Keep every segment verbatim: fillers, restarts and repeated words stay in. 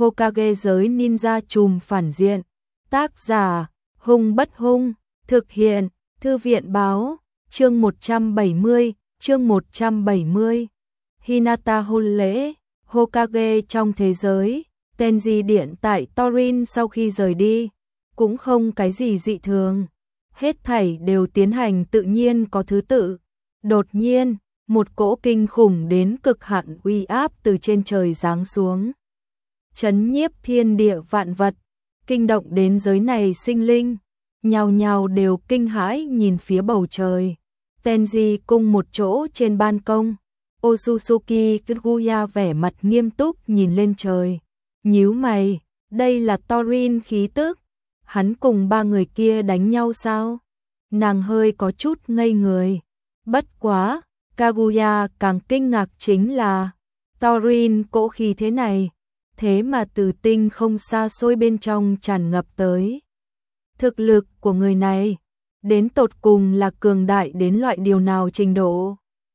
Hokage giới ninja trùm phản diện. Tác giả, Hung Bất Hung, thực hiện, Thư viện báo, chương một trăm bảy mươi, chương một trăm bảy mươi. Hinata hôn lễ, Hokage trong thế giới, Tenji điện tại Torin sau khi rời đi, cũng không cái gì dị thường. Hết thảy đều tiến hành tự nhiên có thứ tự. Đột nhiên, một cỗ kinh khủng đến cực hạn uy áp từ trên trời giáng xuống. Chấn nhiếp thiên địa vạn vật, kinh động đến giới này sinh linh, nhào nhào đều kinh hãi nhìn phía bầu trời. Tenji cùng một chỗ trên ban công, Otsutsuki Kikuya vẻ mặt nghiêm túc nhìn lên trời, nhíu mày, đây là Torin khí tức, hắn cùng ba người kia đánh nhau sao? Nàng hơi có chút ngây người. Bất quá, Kaguya càng kinh ngạc chính là Torin cỗ khí thế này, thế mà từ tinh không xa xôi bên trong tràn ngập tới. Thực lực của người này, đến tột cùng là cường đại đến loại điều nào trình độ?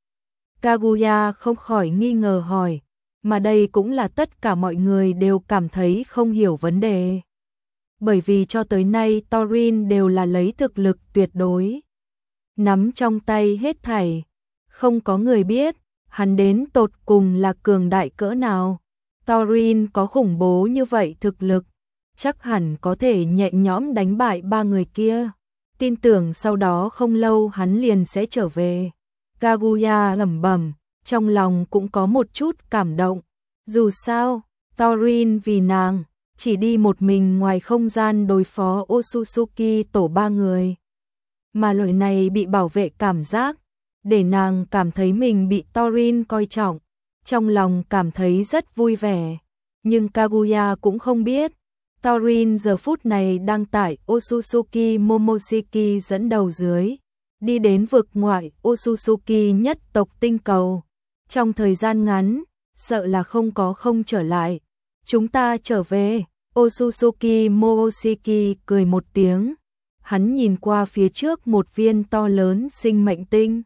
Kaguya không khỏi nghi ngờ hỏi, mà đây cũng là tất cả mọi người đều cảm thấy không hiểu vấn đề. Bởi vì cho tới nay Torin đều là lấy thực lực tuyệt đối, nắm trong tay hết thảy, không có người biết hắn đến tột cùng là cường đại cỡ nào. Torin có khủng bố như vậy thực lực, chắc hẳn có thể nhẹ nhõm đánh bại ba người kia. Tin tưởng sau đó không lâu hắn liền sẽ trở về. Kaguya lẩm bẩm, trong lòng cũng có một chút cảm động. Dù sao, Torin vì nàng chỉ đi một mình ngoài không gian đối phó Otsutsuki tổ ba người. Mà loại này bị bảo vệ cảm giác, để nàng cảm thấy mình bị Torin coi trọng, trong lòng cảm thấy rất vui vẻ. Nhưng Kaguya cũng không biết, Torin giờ phút này đang tại Otsutsuki Momoshiki dẫn đầu dưới, đi đến vực ngoại Otsutsuki nhất tộc tinh cầu. Trong thời gian ngắn, sợ là không có không trở lại. Chúng ta trở về. Otsutsuki Momoshiki cười một tiếng. Hắn nhìn qua phía trước một viên to lớn sinh mệnh tinh.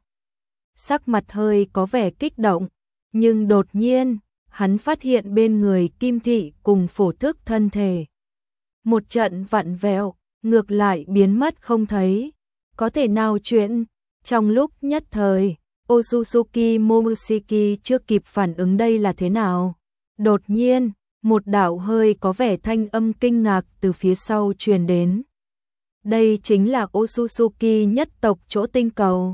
Sắc mặt hơi có vẻ kích động, nhưng đột nhiên, hắn phát hiện bên người Kim Thị cùng phổ thức thân thể. Một trận vặn vẹo, ngược lại biến mất không thấy. Có thể nào chuyện? Trong lúc nhất thời, Otsutsuki Momoshiki chưa kịp phản ứng đây là thế nào. Đột nhiên, một đạo hơi có vẻ thanh âm kinh ngạc từ phía sau truyền đến. Đây chính là Otsutsuki nhất tộc chỗ tinh cầu.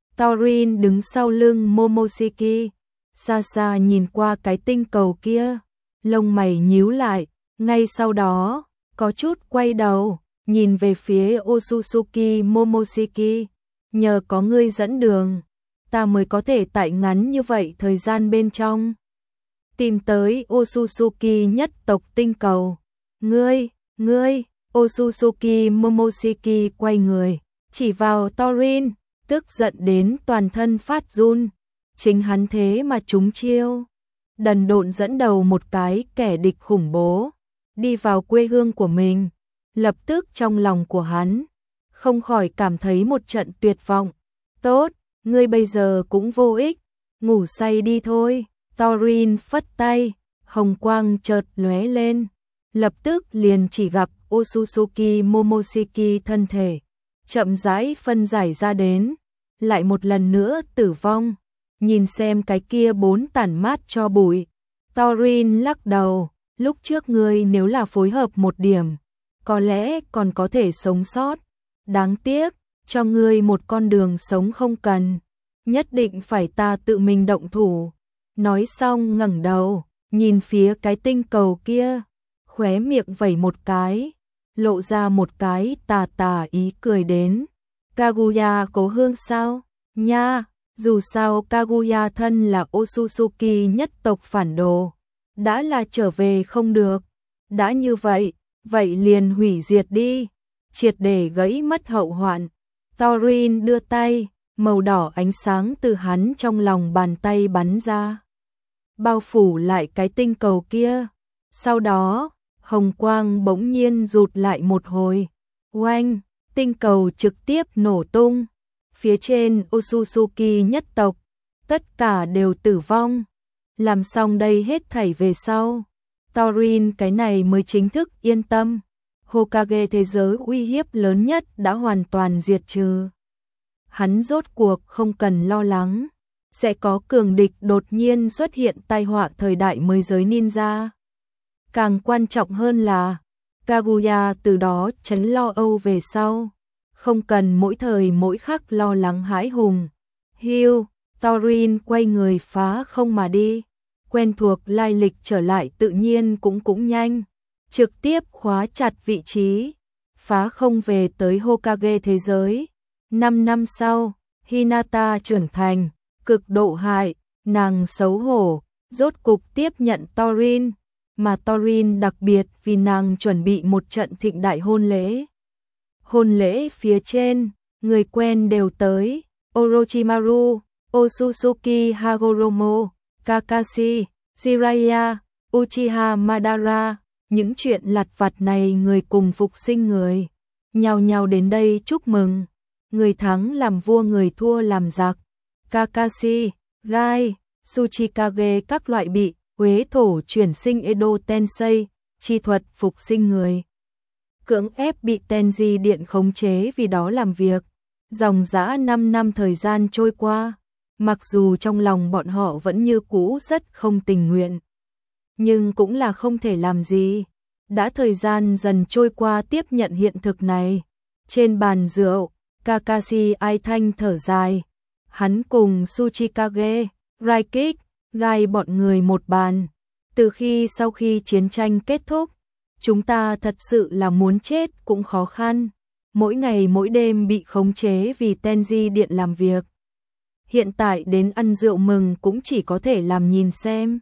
Torin đứng sau lưng Momoshiki, xa xa nhìn qua cái tinh cầu kia, lông mày nhíu lại, ngay sau đó, có chút quay đầu, nhìn về phía Otsutsuki Momoshiki, nhờ có ngươi dẫn đường, ta mới có thể tại ngắn như vậy thời gian bên trong tìm tới Otsutsuki nhất tộc tinh cầu. Ngươi, ngươi, Otsutsuki Momoshiki quay người, chỉ vào Torin, tức giận đến toàn thân phát run. Chính hắn thế mà trúng chiêu, đần độn dẫn đầu một cái kẻ địch khủng bố, đi vào quê hương của mình. Lập tức trong lòng của hắn, không khỏi cảm thấy một trận tuyệt vọng. Tốt, ngươi bây giờ cũng vô ích, ngủ say đi thôi. Torin phất tay, hồng quang chợt lóe lên, lập tức liền chỉ gặp Otsutsuki Momoshiki thân thể chậm rãi phân giải ra đến, lại một lần nữa tử vong. Nhìn xem cái kia bốn tản mát cho bụi, Torin lắc đầu, lúc trước ngươi nếu là phối hợp một điểm, có lẽ còn có thể sống sót. Đáng tiếc, cho ngươi một con đường sống không cần, nhất định phải ta tự mình động thủ. Nói xong ngẩng đầu, nhìn phía cái tinh cầu kia, khóe miệng vẩy một cái, lộ ra một cái tà tà ý cười đến. Kaguya cố hương sao? Nha, dù sao Kaguya thân là Otsutsuki nhất tộc phản đồ, đã là trở về không được. Đã như vậy, vậy liền hủy diệt đi, triệt để gãy mất hậu hoạn. Torin đưa tay, màu đỏ ánh sáng từ hắn trong lòng bàn tay bắn ra, bao phủ lại cái tinh cầu kia. Sau đó, hồng quang bỗng nhiên rụt lại một hồi. Oanh, tinh cầu trực tiếp nổ tung. Phía trên Otsutsuki nhất tộc, tất cả đều tử vong. Làm xong đây hết thảy về sau, Thorin cái này mới chính thức yên tâm. Hokage thế giới uy hiếp lớn nhất đã hoàn toàn diệt trừ. Hắn rốt cuộc không cần lo lắng sẽ có cường địch đột nhiên xuất hiện tai họa thời đại mới giới ninja. Càng quan trọng hơn là Kaguya từ đó tránh lo âu về sau, không cần mỗi thời mỗi khắc lo lắng hãi hùng. Hiu, Thorin quay người phá không mà đi, quen thuộc lai lịch trở lại tự nhiên cũng cũng nhanh, trực tiếp khóa chặt vị trí, phá không về tới Hokage thế giới. Năm năm sau, Hinata trưởng thành, cực độ hại, nàng xấu hổ, rốt cục tiếp nhận Thorin, mà Thorin đặc biệt vì nàng chuẩn bị một trận thịnh đại hôn lễ. Hôn lễ phía trên, người quen đều tới, Orochimaru, Otsutsuki Hagoromo, Kakashi, Jiraiya, Uchiha Madara, những chuyện lặt vặt này người cùng phục sinh người, nhao nhao đến đây chúc mừng, người thắng làm vua người thua làm giặc. Kakashi, Gai, Tsuchikage các loại bị Huế thổ chuyển sinh Edo Tensei, chi thuật phục sinh người. Cưỡng ép bị Tenji Điện khống chế vì đó làm việc. Dòng dã năm năm thời gian trôi qua, mặc dù trong lòng bọn họ vẫn như cũ rất không tình nguyện, nhưng cũng là không thể làm gì. Đã thời gian dần trôi qua tiếp nhận hiện thực này. Trên bàn rượu, Kakashi ai thanh thở dài. Hắn cùng Tsuchikage, Raikik, Gai bọn người một bàn. Từ khi sau khi chiến tranh kết thúc, chúng ta thật sự là muốn chết cũng khó khăn. Mỗi ngày mỗi đêm bị khống chế vì Tenji Điện làm việc. Hiện tại đến ăn rượu mừng cũng chỉ có thể làm nhìn xem.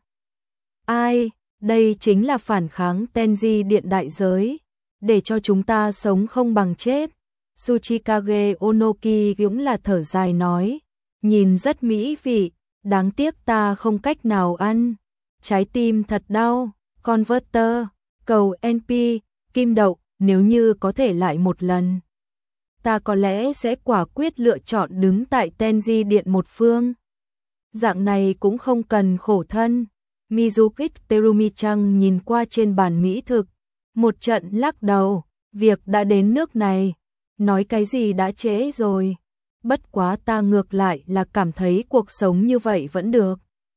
Ai, đây chính là phản kháng Tenji Điện đại giới, để cho chúng ta sống không bằng chết. Tsuchikage Onoki cũng là thở dài nói, nhìn rất mỹ vị, đáng tiếc ta không cách nào ăn. Trái tim thật đau, Converter, cầu en pê, kim đậu, nếu như có thể lại một lần. Ta có lẽ sẽ quả quyết lựa chọn đứng tại Tenji Điện một phương. Dạng này cũng không cần khổ thân. Mizukik Terumi-chan nhìn qua trên bàn mỹ thực, một trận lắc đầu, việc đã đến nước này, nói cái gì đã trễ rồi. Bất quá ta ngược lại là cảm thấy cuộc sống như vậy vẫn được.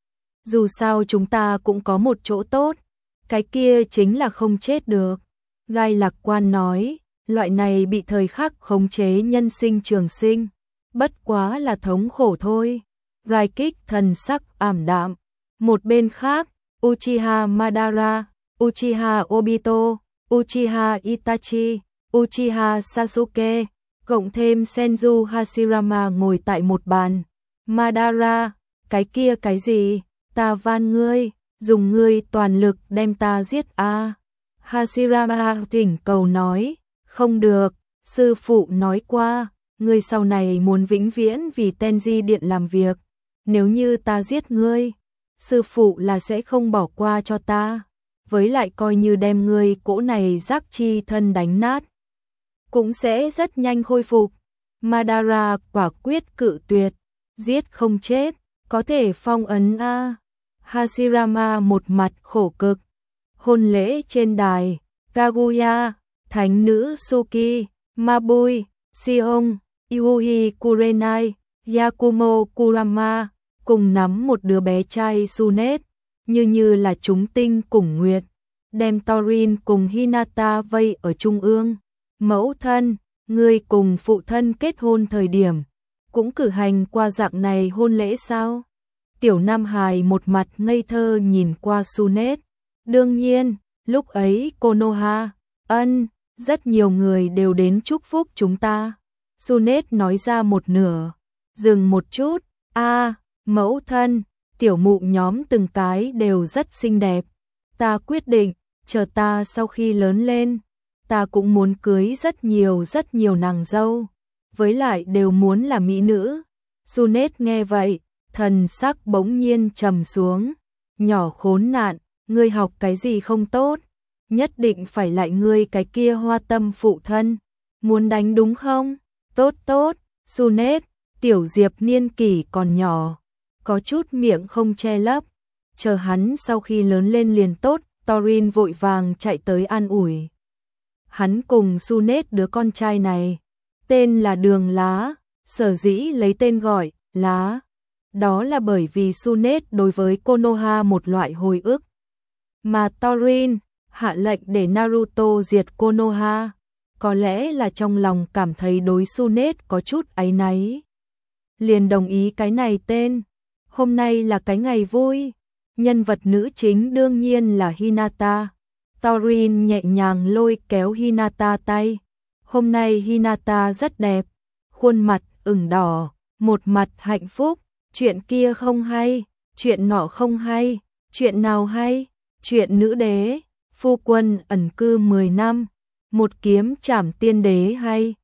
Dù sao chúng ta cũng có một chỗ tốt, cái kia chính là không chết được. Gai lạc quan nói, loại này bị thời khắc khống chế nhân sinh trường sinh, bất quá là thống khổ thôi. Raikik thần sắc ảm đạm. Một bên khác, Uchiha Madara, Uchiha Obito, Uchiha Itachi, Uchiha Sasuke, cộng thêm Senju Hashirama ngồi tại một bàn. Madara, cái kia cái gì? Ta van ngươi, dùng ngươi toàn lực đem ta giết a. À. Hashirama thỉnh cầu nói, không được, sư phụ nói qua, ngươi sau này muốn vĩnh viễn vì Tenji Điện làm việc, nếu như ta giết ngươi, sư phụ là sẽ không bỏ qua cho ta, với lại coi như đem ngươi cỗ này rác chi thân đánh nát, cũng sẽ rất nhanh khôi phục. Madara quả quyết cự tuyệt, giết không chết, có thể phong ấn a. À. Hashirama một mặt khổ cực. Hôn lễ trên đài, Kaguya, thánh nữ Suki, Mabui, Sion, Yuhi Kurenai, Yakumo Kurama, cùng nắm một đứa bé trai Sunet, như như là chúng tinh cùng nguyệt, đem Thorin cùng Hinata vây ở trung ương. Mẫu thân, ngươi cùng phụ thân kết hôn thời điểm, cũng cử hành qua dạng này hôn lễ sao? Tiểu Nam Hài một mặt ngây thơ nhìn qua Sunet. Đương nhiên, lúc ấy Konoha, ân, rất nhiều người đều đến chúc phúc chúng ta. Sunet nói ra một nửa, dừng một chút, a, à, mẫu thân, tiểu mụ nhóm từng cái đều rất xinh đẹp. Ta quyết định, chờ ta sau khi lớn lên, ta cũng muốn cưới rất nhiều rất nhiều nàng dâu, với lại đều muốn là mỹ nữ. Sunet nghe vậy, thần sắc bỗng nhiên trầm xuống, nhỏ khốn nạn, ngươi học cái gì không tốt, nhất định phải lại ngươi cái kia hoa tâm phụ thân, muốn đánh đúng không? Tốt tốt, Sunet, tiểu Diệp niên kỷ còn nhỏ, có chút miệng không che lấp, chờ hắn sau khi lớn lên liền tốt, Thorin vội vàng chạy tới an ủi. Hắn cùng Sunet đứa con trai này, tên là Đường Lá, sở dĩ lấy tên gọi Lá, đó là bởi vì Sunet đối với Konoha một loại hồi ức. Mà Thorin hạ lệnh để Naruto diệt Konoha, có lẽ là trong lòng cảm thấy đối Sunet có chút áy náy, liền đồng ý cái này tên. Hôm nay là cái ngày vui, nhân vật nữ chính đương nhiên là Hinata. Thorin nhẹ nhàng lôi kéo Hinata tay. Hôm nay Hinata rất đẹp, khuôn mặt ửng đỏ, một mặt hạnh phúc. Chuyện kia không hay, chuyện nọ không hay, chuyện nào hay? Chuyện nữ đế, phu quân ẩn cư mười năm, một kiếm trảm tiên đế hay.